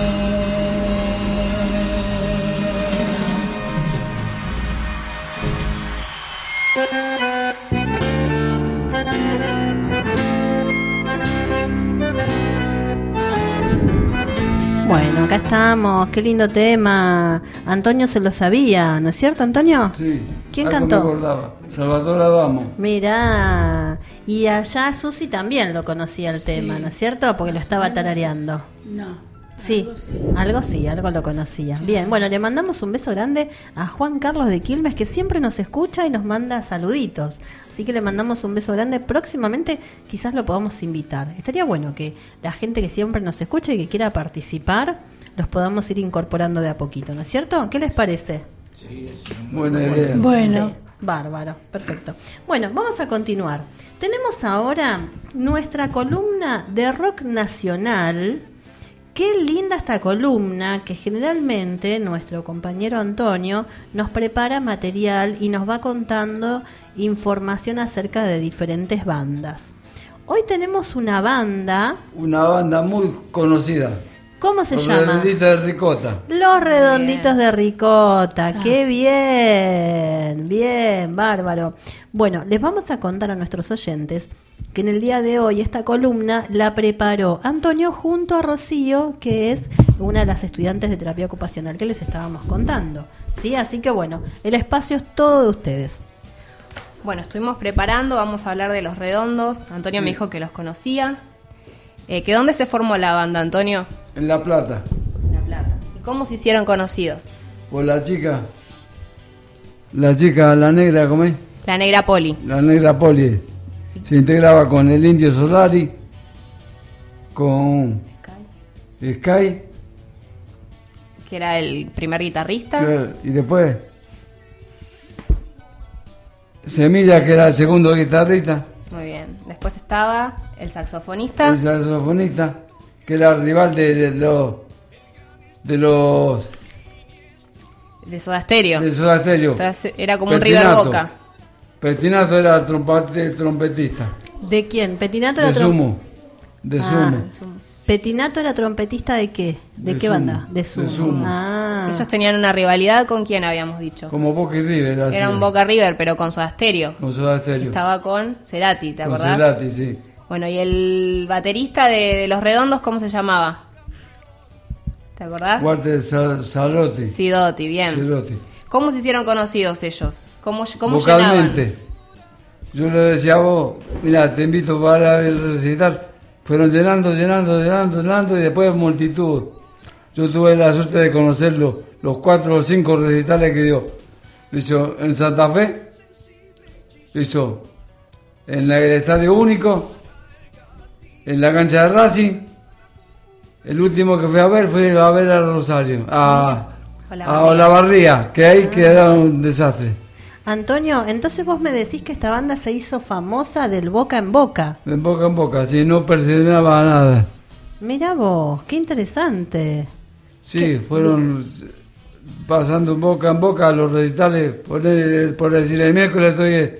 Bueno, acá estamos, qué lindo tema. Antonio se lo sabía, ¿no es cierto, Antonio? Sí. ¿Quién algo cantó? me acordaba. Salvador Adamo. Mirá, y allá Susi también lo conocía el Sí. tema, ¿no es cierto? Porque lo estaba tarareando. No. Sí, Algo sí. algo sí, algo lo conocía. Bien, bueno, le mandamos un beso grande a Juan Carlos de Quilmes, que siempre nos escucha y nos manda saluditos. Así que le mandamos un beso grande. Próximamente quizás lo podamos invitar. Estaría bueno que la gente que siempre nos escucha y que quiera participar, los podamos ir incorporando de a poquito, ¿no es cierto? ¿Qué les parece? Sí, es Buena idea. Bueno. Sí, bárbaro, perfecto. Bueno, vamos a continuar. Tenemos ahora nuestra columna de rock nacional. Qué linda esta columna, que generalmente nuestro compañero Antonio nos prepara material y nos va contando información acerca de diferentes bandas. Hoy tenemos una banda. Una banda muy conocida. ¿Cómo se Los llama? Redonditos de Ricota. Los Redonditos de Ricota. Ah. ¡Qué bien! Bien, bárbaro. Bueno, les vamos a contar a nuestros oyentes que en el día de hoy esta columna la preparó Antonio junto a Rocío, que es una de las estudiantes de terapia ocupacional que les estábamos contando. ¿Sí? Así que bueno, el espacio es todo de ustedes. Bueno, estuvimos preparando, vamos a hablar de Los Redondos. Antonio Sí. me dijo que los conocía. Eh, ¿que ¿Dónde se formó la banda, Antonio? En La Plata. La Plata. ¿Y cómo se hicieron conocidos? Por la chica. La chica, la negra, ¿cómo es? La Negra Poli. La negra Poli. Se integraba con el Indio Solari, con Sky, Que era el primer guitarrista. que- y después Semilla, que era el segundo guitarrista, Muy bien. Después estaba el saxofonista. el saxofonista, que era rival de, de los de los De Soda Stereo. de Soda Stereo. Entonces, era como un River Pertinato. Boca. Pertinato era el trompete- trompetista. ¿De quién? Petinato era De trom- Sumo. De Ah, Sumo. Petinato era trompetista de qué? ¿De, De qué Sumo. banda? De De Sumo. Sumo. Ah. Ellos tenían una rivalidad con quién habíamos dicho. Como Boca y River. así. Era un Boca River, pero con Soda Stereo. Con Soda Stereo. Estaba con Cerati, ¿te Con acordás? Cerati, sí. Bueno, y el baterista de, de Los Redondos, ¿cómo se llamaba? ¿Te acordás? Walter Sa- Salotti. Sidotti, bien. Sidotti. ¿Cómo se hicieron conocidos ellos? ¿Cómo, cómo Vocalmente. llenaban? Yo le decía a vos, mira, te invito para el recital. Fueron llenando, llenando, llenando, llenando y después multitud. Yo tuve la suerte de conocerlo los cuatro o cinco recitales que dio. Lo hizo en Santa Fe, lo hizo en la- el Estadio Único, en la cancha de Racing. El último que fui a ver fue a ver a Rosario, a, a Olavarría, que ahí quedó un desastre. Antonio, entonces vos me decís que esta banda se hizo famosa del boca en boca. De boca en boca, si no perseveraba nada. Mira vos, qué interesante. Sí, fueron pasando boca en boca los recitales, por, el- por decir, el miércoles estoy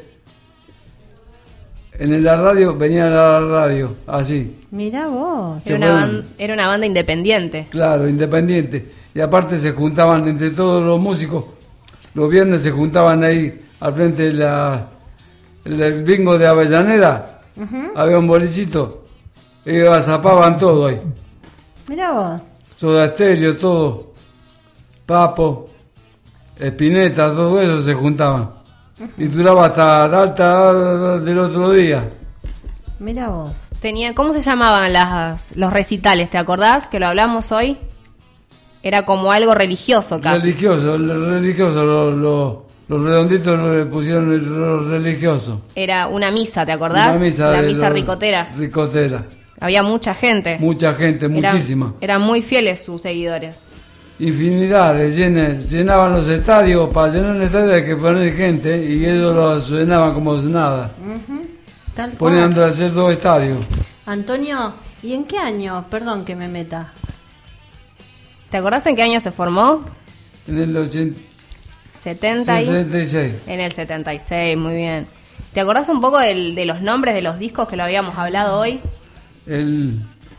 en la radio, venía a la radio, así, Mira vos. Se Era una, fueron. ban- era una banda independiente. claro, independiente. Y aparte se juntaban entre todos los músicos, los viernes se juntaban ahí al frente de la, el bingo de Avellaneda, Ujú. había un bolichito, y zapaban todo ahí. Mira vos. Soda Estéreo, todo, Papo, Espineta, todo eso se juntaban. Y duraba hasta la alta del otro día. Mira vos. Tenía, ¿cómo se llamaban las, los recitales? ¿Te acordás que lo hablamos hoy? Era como algo religioso casi. Religioso, el religioso, los, los, los redonditos le pusieron el lo religioso. Era una misa, ¿te acordás? Una misa La de misa los- ricotera. Ricotera. Había mucha gente. Mucha gente, Eran- muchísima. Eran muy fieles sus seguidores. Infinidades, llene- llenaban los estadios. Para llenar el estadio hay que poner gente y ellos los llenaban como nada. Ujú. Tal Ponían cual. a hacer dos estadios. Antonio, ¿y en qué año? Perdón que me meta. ¿Te acordás en qué año se formó? En el ochenta, setenta y... sesenta y seis. En el setenta y seis, muy bien. ¿Te acordás un poco del- de los nombres de los discos que lo habíamos hablado hoy? El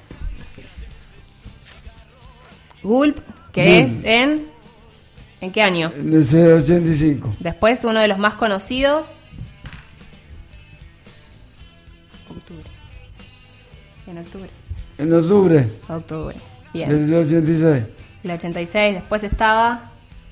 Gulp, que Gulp. es en... ¿En qué año? En el ochenta y cinco. Después uno de los más conocidos. Octubre. En octubre. En octubre Octubre. Bien. del ochenta y seis. El ochenta y seis. Después estaba...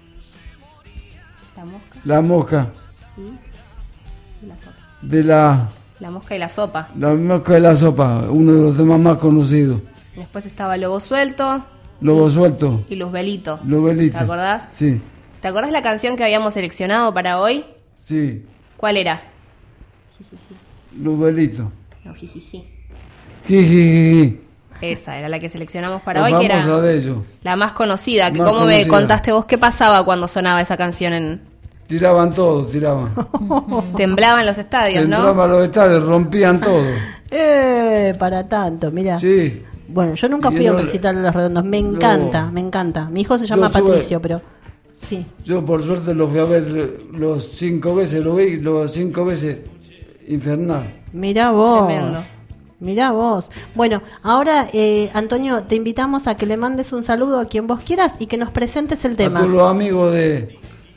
La mosca La mosca y la sopa. de la, La mosca y la sopa. la mosca de la sopa, uno de los temas más conocidos. Después estaba Lobo Suelto Lobo suelto, y Luzbelito. Lobelito. ¿Te acordás? Sí, ¿Te acordás la canción que habíamos seleccionado para hoy? sí, ¿Cuál era? Lobelito. No, jijiji. Jijiji. Esa era la que seleccionamos para La hoy, que era famosa de ellos. la más conocida. Que Más ¿Cómo me conocida. contaste vos qué pasaba cuando sonaba esa canción? En... Tiraban todo, tiraban. Temblaban los estadios, ¿no? Entraban a los estadios, rompían todo. Eh, para tanto, mira. Sí. Bueno, yo nunca Y fui a un no- recital de Los Redondos. Me No. encanta, me encanta. Mi hijo se Yo llama tuve- Patricio, pero sí. Yo por suerte lo fui a ver los cinco veces, lo vi los cinco veces infernal. Mirá vos. Tremendo. Mirá vos. Bueno, ahora, eh, Antonio, te invitamos a que le mandes un saludo a quien vos quieras y que nos presentes el A tema. todos los amigos de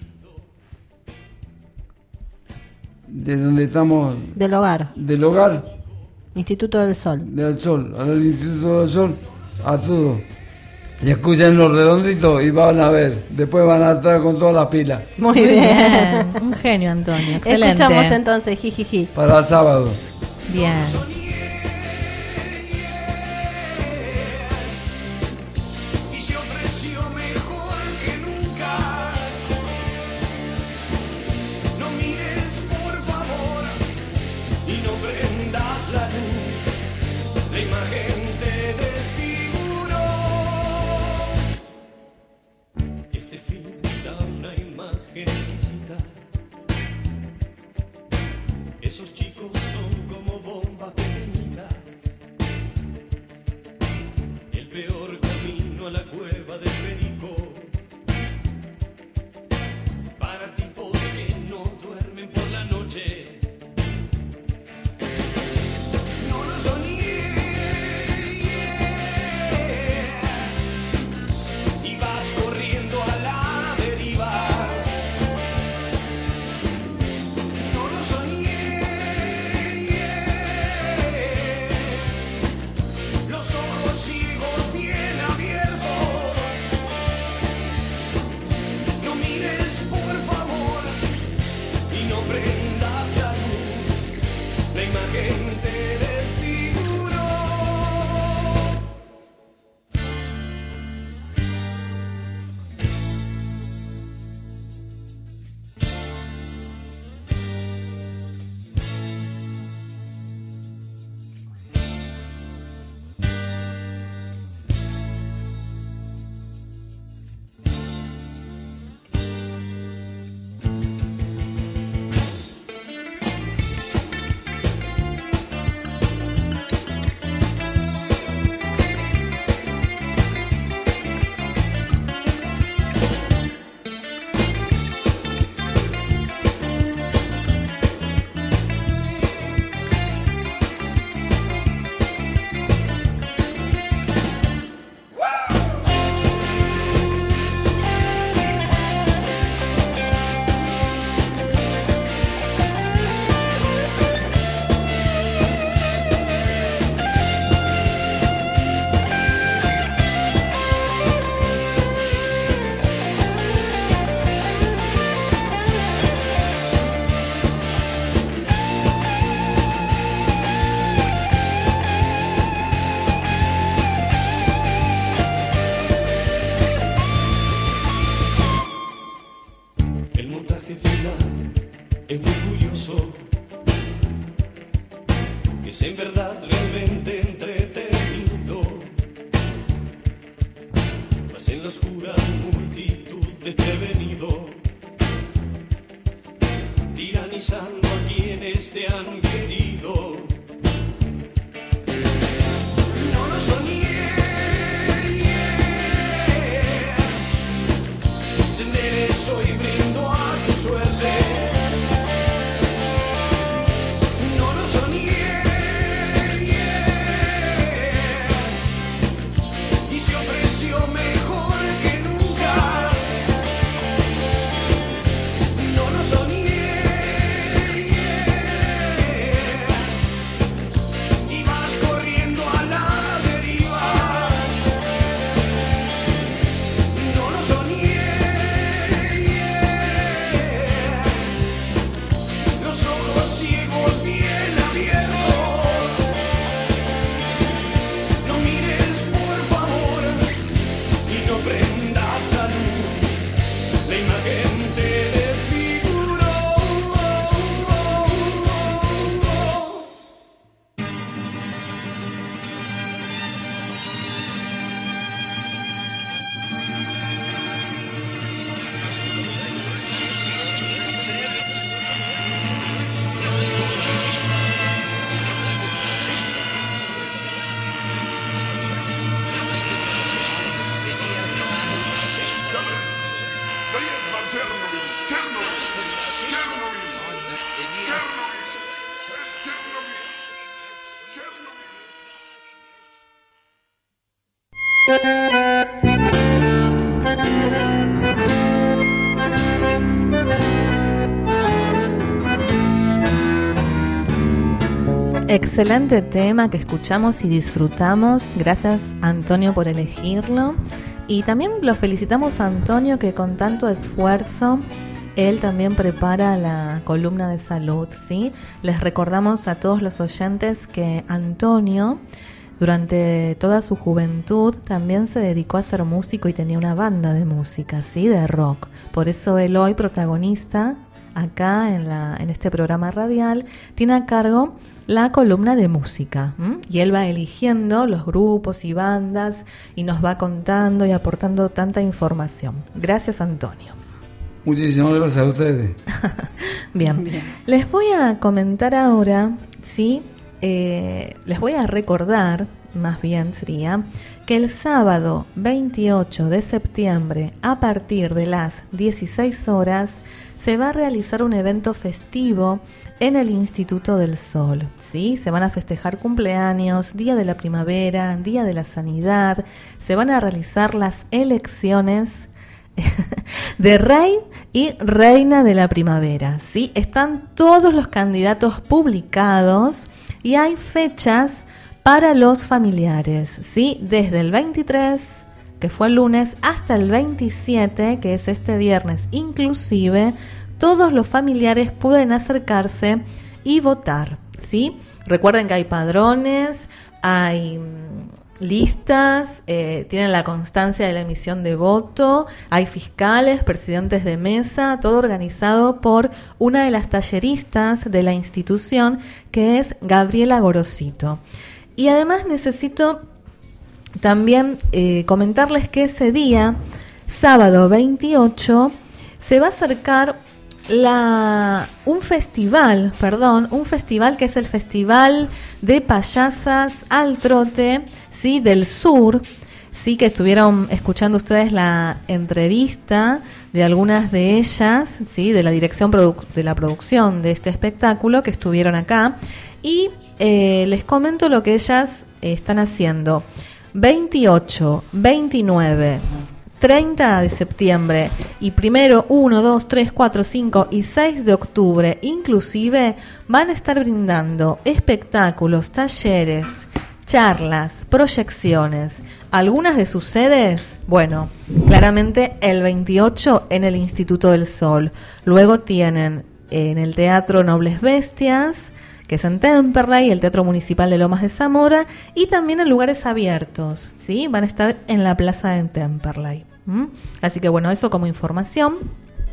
de donde estamos, Del hogar, del hogar, Instituto del Sol. del Sol, al Instituto del Sol, a todos. Y escuchen los redonditos y van a ver. Después van a estar con todas las pilas. Muy bien. Un genio, Antonio. Excelente. Escuchamos entonces, jijiji. Para el sábado. Bien. Y se ofreció mejor que nunca. No mires por favor y no prendas la luz. La imagen te desfiguró. Este film da una imagen exquisita. Esos chicos son como bombas pequeñitas. El peor camino a la cueva del perico. Para tipos que no duermen por la noche. No lo soñé. Y vas corriendo a la deriva. No lo soñé. es en verdad realmente entretenido. Mas en la oscura multitud desprevenido, tiranizando a quienes te han querido. No lo soñé, yeah. Se enderezó y brindo a tu suerte. No lo soñé, yeah. Y se ofreció mejor que nunca. No lo soñé. Excelente tema que escuchamos y disfrutamos. Gracias, Antonio, por elegirlo. Y también lo felicitamos a Antonio, que con tanto esfuerzo él también prepara la columna de salud, ¿sí? Les recordamos a todos los oyentes que Antonio, durante toda su juventud, también se dedicó a ser músico y tenía una banda de música, ¿sí? De rock. Por eso él hoy, protagonista acá en, la, en este programa radial, tiene a cargo la columna de música, ¿m? Y él va eligiendo los grupos y bandas y nos va contando y aportando tanta información. Gracias, Antonio. Muchísimas gracias a ustedes. Bien. Bien, les voy a comentar ahora, ¿sí? Eh, les voy a recordar, más bien sería, que el sábado veintiocho de septiembre, a partir de las dieciséis horas, se va a realizar un evento festivo en el Instituto del Sol, ¿sí? Se van a festejar cumpleaños, Día de la Primavera, Día de la Sanidad, se van a realizar las elecciones de rey y reina de la primavera, ¿sí? Están todos los candidatos publicados y hay fechas para los familiares, ¿sí? Desde el veintitrés, que fue el lunes, hasta el veintisiete, que es este viernes. Inclusive, todos los familiares pueden acercarse y votar, ¿sí? Recuerden que hay padrones, hay listas, eh, tienen la constancia de la emisión de voto, hay fiscales, presidentes de mesa, todo organizado por una de las talleristas de la institución, que es Gabriela Gorosito. Y además necesito también eh, comentarles que ese día, sábado veintiocho, se va a acercar la un festival, perdón, un festival que es el Festival de Payasas al Trote, ¿sí? Del Sur, sí, que estuvieron escuchando ustedes la entrevista de algunas de ellas, sí, de la dirección produ- de la producción de este espectáculo, que estuvieron acá, y eh, les comento lo que ellas eh, están haciendo. veintiocho, veintinueve, treinta de septiembre y primero, uno, dos, tres, cuatro, cinco y seis de octubre, inclusive, van a estar brindando espectáculos, talleres, charlas, proyecciones. Algunas de sus sedes, bueno, claramente el veintiocho en el Instituto del Sol. Luego tienen en el Teatro Nobles Bestias, que es en Temperley, el Teatro Municipal de Lomas de Zamora, y también en lugares abiertos, ¿sí? Van a estar en la plaza de Temperley. ¿Mm? Así que bueno, eso como información.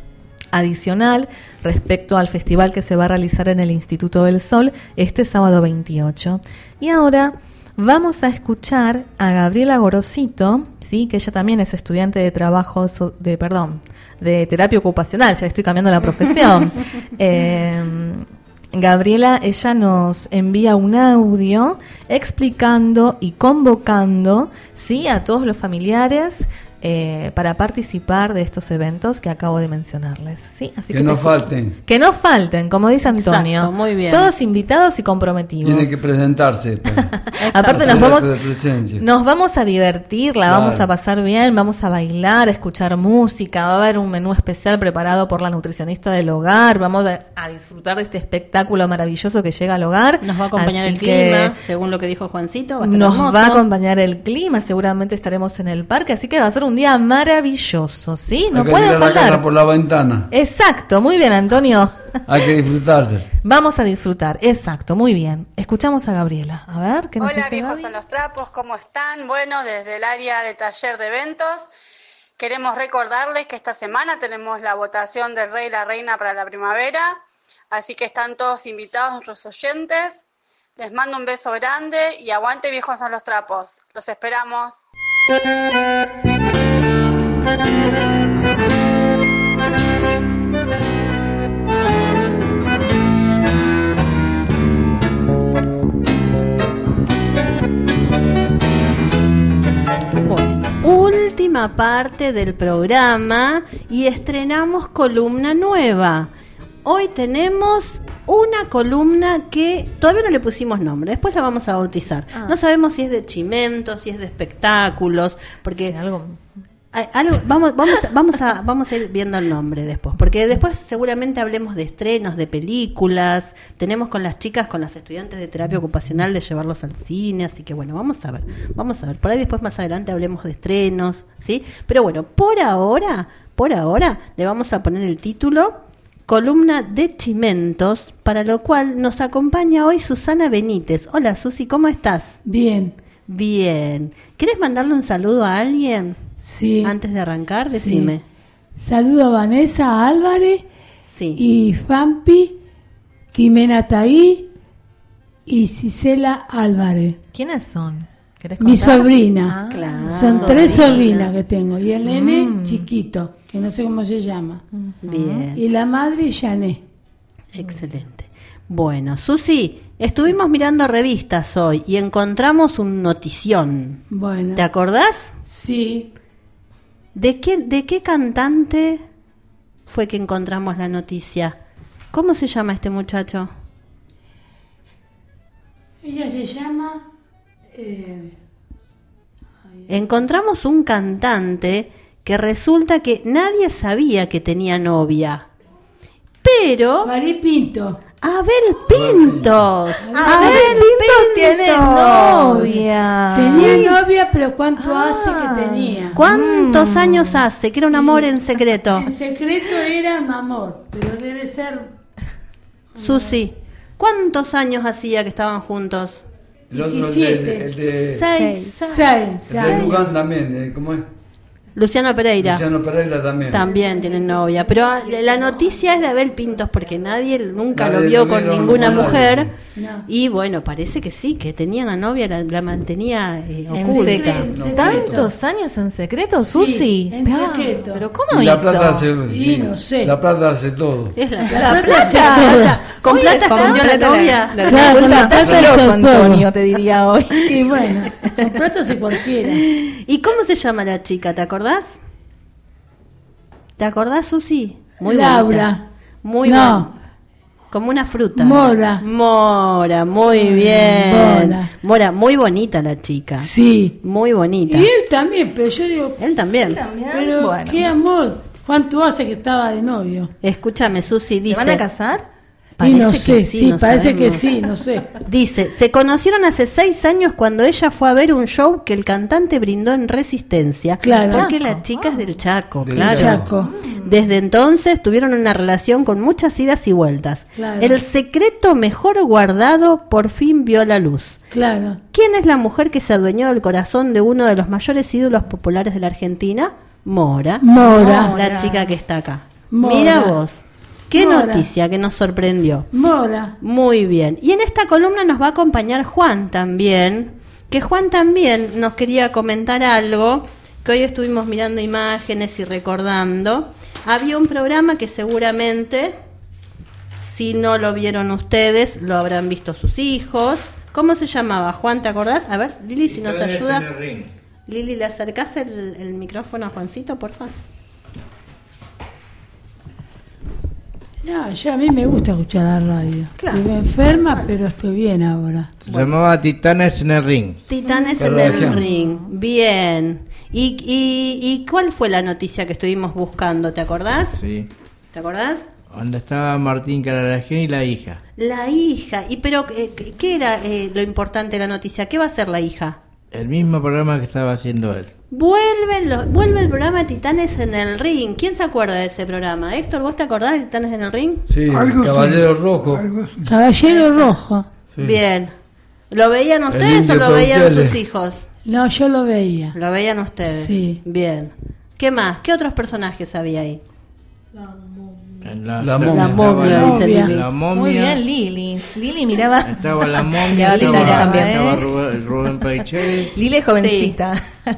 adicional respecto al festival que se va a realizar en el Instituto del Sol este sábado veintiocho. Y ahora vamos a escuchar a Gabriela Gorosito, ¿sí? Que ella también es estudiante de trabajo, so- de perdón, de terapia ocupacional, ya estoy cambiando la profesión. eh, Gabriela, ella nos envía un audio explicando y convocando, ¿sí?, a todos los familiares eh, para participar de estos eventos que acabo de mencionarles, ¿sí? Así que, que no te- falten. Que no falten, como dice Antonio. Exacto, muy bien. Todos invitados y comprometidos. Tienen que presentarse. pues. Aparte Hacer nos vamos, acto de presencia. nos vamos a divertir, la Claro. vamos a pasar bien, vamos a bailar, a escuchar música, va a haber un menú especial preparado por la nutricionista del hogar, vamos a, a disfrutar de este espectáculo maravilloso que llega al hogar. Nos va a acompañar Así el que clima, según lo que dijo Juancito. Va a estar nos hermoso. va a acompañar el clima, seguramente estaremos en el parque, así que va a ser un día maravilloso, ¿sí? No Hay que pueden tirar la faltar. casa por la ventana. Exacto, muy bien, Antonio. Hay que disfrutarse. Vamos a disfrutar, exacto, muy bien. Escuchamos a Gabriela, a ver, ¿qué nos Hola dice viejos Gaby? son los trapos, ¿cómo están? Bueno, desde el área de taller de eventos queremos recordarles que esta semana tenemos la votación del rey y la reina para la primavera, así que están todos invitados nuestros oyentes. Les mando un beso grande y aguante viejos son los trapos. Los esperamos. Bueno, última parte del programa y estrenamos columna nueva. Hoy tenemos una columna que todavía no le pusimos nombre, después la vamos a bautizar. Ah. No sabemos si es de chimentos, si es de espectáculos, porque Sí, algo... hay- algo, vamos, vamos, vamos a, vamos a ir viendo el nombre después, porque después seguramente hablemos de estrenos, de películas, tenemos con las chicas, con las estudiantes de terapia ocupacional de llevarlos al cine, así que bueno, vamos a ver, vamos a ver, por ahí después más adelante hablemos de estrenos, ¿sí? Pero bueno, por ahora, por ahora le vamos a poner el título Columna de Chimentos, para lo cual nos acompaña hoy Susana Benítez. Hola Susi, ¿cómo estás? Bien. Bien. ¿Querés mandarle un saludo a alguien? Sí. Antes de arrancar, decime. Sí. Saludo a Vanessa Álvarez Sí. y Fampi, Jimena Taí y Cisela Álvarez. ¿Quiénes son? ¿Querés Mi contar? sobrina. Ah, claro. Son sobrina. tres sobrinas que tengo. Y el nene Mm. chiquito, que no sé cómo se llama. Bien. Y la madre Jané. Excelente. Bueno, Susi, estuvimos mirando revistas hoy y encontramos un notición. Bueno. ¿Te acordás? Sí. ¿De qué, de qué cantante fue que encontramos la noticia? ¿Cómo se llama este muchacho? Ella se llama... eh, Encontramos un cantante que resulta que nadie sabía que tenía novia. Pero... Farid Pinto. Abel Pintos. Abel Pintos tiene novia. Tenía Sí. novia, pero ¿cuánto Ah. hace que tenía? ¿Cuántos Mm. años hace? Que era un amor en secreto. En secreto era un amor, pero debe ser... Susi, ¿cuántos años hacía que estaban juntos? El otro, el de, diecisiete. el de, Seis. Seis el de años. Lugán también, eh, ¿cómo es? Luciano Pereira. Luciano Pereira también. También tienen novia. Pero la noticia es de Abel Pintos porque nadie nunca Nadie lo vio lo con vieron ninguna con nadie, mujer. No. Y bueno, parece que sí, que tenía una novia, la, la mantenía eh, En oculta. secreto. secreto. ¿Tantos años en secreto, Sí, Susi? en Ah, secreto. ¿Pero cómo Y la hizo? plata hace, Y no sé. la plata hace todo. Es la, La plata. plata. Con Hoy plata está- escondió la plata novia. la- Claro, con la Está plata filoso, hizo todo. Antonio, te diría hoy. Y bueno, con plata hace cualquiera. ¿Y cómo se llama la chica? ¿Te acordás? ¿Te acordás, Susi? Muy Laura. bonita. Muy No. buena. Como una fruta. Mora. Mora, muy bien. Mora. Mora, muy bonita la chica. Sí. Muy bonita. Y él también, pero yo digo, Él también. pero Bueno. qué amor. ¿Cuánto hace que estaba de novio? Escúchame, Susi, ¿Se dice... van a casar? Y no Parece sé, que sí, no parece que sabemos. sí, no sé. Dice, se conocieron hace seis años cuando ella fue a ver un show que el cantante brindó en Resistencia. Claro. Porque Chaco. la chica es del Chaco, Del claro. Chaco. Desde entonces tuvieron una relación con muchas idas y vueltas. Claro. El secreto mejor guardado por fin vio la luz. Claro. ¿Quién es la mujer que se adueñó del corazón de uno de los mayores ídolos populares de la Argentina? Mora. Mora. La chica que está acá. Mora. Mira vos. Qué Mora. noticia que nos sorprendió. Mora. Muy bien. Y en esta columna nos va a acompañar Juan también, que Juan también nos quería comentar algo, que hoy estuvimos mirando imágenes y recordando. Había un programa que seguramente, si no lo vieron ustedes, lo habrán visto sus hijos. ¿Cómo se llamaba, Juan? ¿Te acordás? A ver, Lili, si nos Titanes ayuda. en el ring. Lili, ¿le acercás el, el micrófono a Juancito, por favor? No, yo a mí me gusta escuchar la radio. Claro. Estoy enferma, pero estoy bien ahora. Se llamaba Titanes en el ring. Titanes en el ring. Bien. ¿Y, y, ¿Y cuál fue la noticia que estuvimos buscando? ¿Te acordás? Sí. ¿Te acordás? Donde estaba Martín Cararajén y la hija. La hija. ¿Y pero eh, qué era eh, lo importante de la noticia? ¿Qué va a hacer la hija? El mismo programa que estaba haciendo él. Vuelve, lo- vuelve el programa Titanes en el ring. ¿Quién se acuerda de ese programa? Héctor, ¿vos te acordás de Titanes en el ring? Sí, Algo Caballero sí, Rojo. algo sí. Caballero Rojo. Sí. Bien. ¿Lo veían ustedes o indio lo veían Pauchele. sus hijos? No, yo lo veía. Lo veían ustedes. Sí. Bien. ¿Qué más? ¿Qué otros personajes había ahí? En la, La estaba- momia. estaba momia, la, dice Lili. la momia. Muy bien, Lili. Lili miraba. Estaba la momia, Miraba estaba, Titanes también, estaba ¿eh? Rubén, Rubén Paichel Lili es jovencita.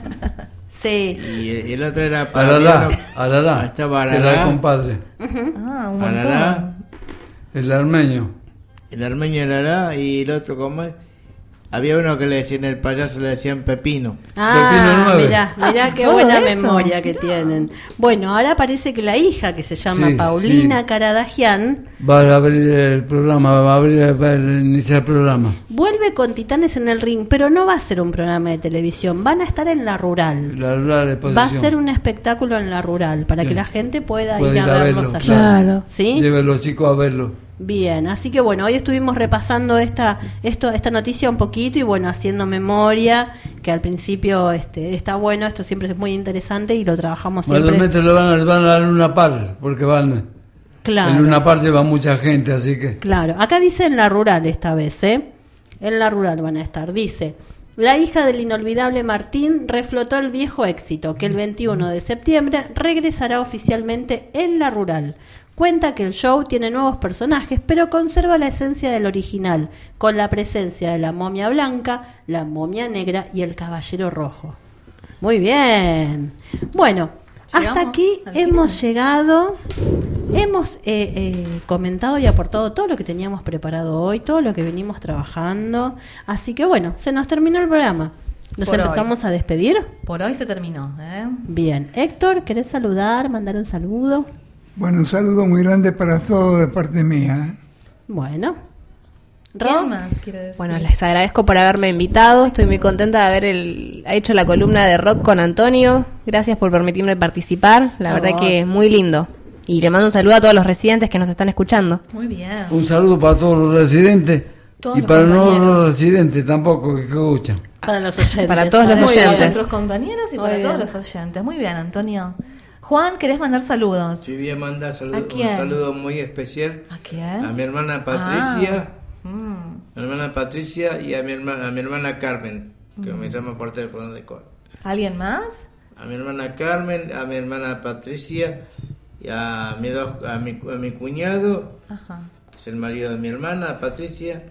Sí. y el, el otro era Arará, Pablito. Arará. Estaba que era el Arará, compadre. Ah, un Arará, montón. El armenio. el armenio Arará y el otro como es. Había uno que le decían el payaso, le decían Pepino. Ah, Pepino nueve. mirá, mirá qué ¿Todo buena eso? memoria que tienen. Bueno, ahora parece que la hija, que se llama Sí, Paulina sí. Caradagian, Va a abrir el programa, va a abrir, va a iniciar el programa. vuelve con Titanes en el ring, pero no va a ser un programa de televisión, van a estar en la rural. La rural exposición. Va a ser un espectáculo en la rural, para Sí. que la gente pueda Puede ir a ir a verlos verlo, allá. Claro. ¿Sí? Lleve a los chicos a verlo. Bien, así que bueno, hoy estuvimos repasando esta esto esta noticia un poquito y bueno, haciendo memoria, que al principio este está bueno, esto siempre es muy interesante y lo trabajamos siempre. Mayormente lo van a, van a la Luna Par, porque van. Claro. En Luna Par lleva mucha gente, así que. Claro, acá dice en la rural esta vez, ¿eh? En la rural van a estar. Dice, la hija del inolvidable Martín reflotó el viejo éxito, que el veintiuno de septiembre regresará oficialmente en la rural. Cuenta que el show tiene nuevos personajes, pero conserva la esencia del original, con la presencia de la momia blanca, la momia negra y el caballero rojo. Muy bien. Bueno, hasta ¿Llegamos aquí al hemos llegado. Hemos eh, eh, comentado y aportado todo lo que teníamos preparado hoy, todo lo que venimos trabajando. Así que bueno, se nos terminó el programa. ¿Nos Por empezamos a despedir? Por hoy se terminó, ¿eh? Bien. Héctor, ¿querés saludar, mandar un saludo? Bueno, un saludo muy grande para todos de parte mía. ¿eh? Bueno. ¿Quién Ron. más quiere decir? Bueno, les agradezco por haberme invitado. Estoy muy contenta de haber el, hecho la columna de rock con Antonio. Gracias por permitirme participar. La A verdad vos. que es muy lindo. Y le mando un saludo a todos los residentes que nos están escuchando. Muy bien. Un saludo para todos los residentes Todos y los para no compañeros. los residentes tampoco que escuchan. Para los oyentes. Para todos los Muy Para bien. oyentes. nuestros compañeros y Muy para todos bien. los oyentes. Muy bien, Antonio. Juan, ¿querés mandar saludos? Si voy a mandar saludo- ¿A un quién? saludo muy especial ¿A quién? a mi hermana Patricia, Ah, mm. a mi hermana Patricia y a mi hermana, a mi hermana Carmen, que me llama por teléfono de cor. ¿Alguien más? A mi hermana Carmen, a mi hermana Patricia y a mi, dos, a mi, a mi cuñado, Ajá. que es el marido de mi hermana Patricia,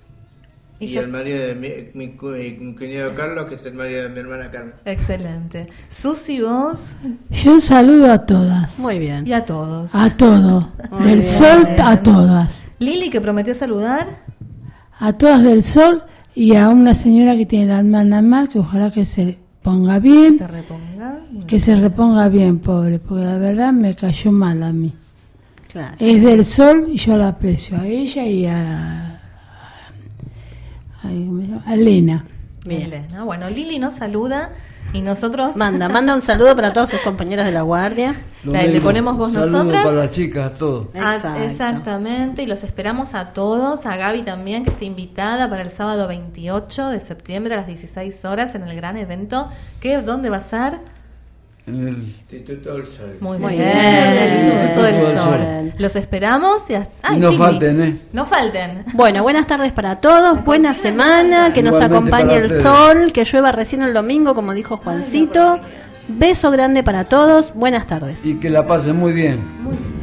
Y y, ya- el marido de mi, mi, cu- mi cuñado Carlos, que es el marido de mi hermana Carmen. Excelente. Susi, vos Yo un saludo a todas. Muy bien. y a todos. A todo. Muy Del bien. sol a todas. Lili, que prometió saludar. A todas del sol y a una señora que tiene la hermana mal, que ojalá que se ponga bien, Se reponga. que se reponga bien, pobre, porque la verdad me cayó mal a mí. Claro. Es del sol y yo la aprecio a ella y a, a, ¿cómo se llama? a Elena. Bien. Elena. Bueno, Lili nos saluda y nosotros Manda, manda un saludo para todos sus compañeros de la guardia. Lo Dale, le mismo. ponemos voz Saludos nosotras. para las chicas, a todos. Ah, Exacto. exactamente, y los esperamos a todos, a Gaby también, que está invitada para el sábado veintiocho de septiembre a las dieciséis horas en el gran evento, que ¿dónde va a ser? En el Instituto del Sol. Muy, Muy bien, bien. el Instituto del Instituto del Sol. Sol. Los esperamos y, hasta... Y Ay, no Silvi, falten, ¿eh? No falten. Bueno, buenas tardes para todos, buena semana, que nos Igualmente acompañe para el ustedes. sol, que llueva recién el domingo, como dijo Juancito. Beso grande para todos, buenas tardes. Y que la pasen muy bien. Muy bien.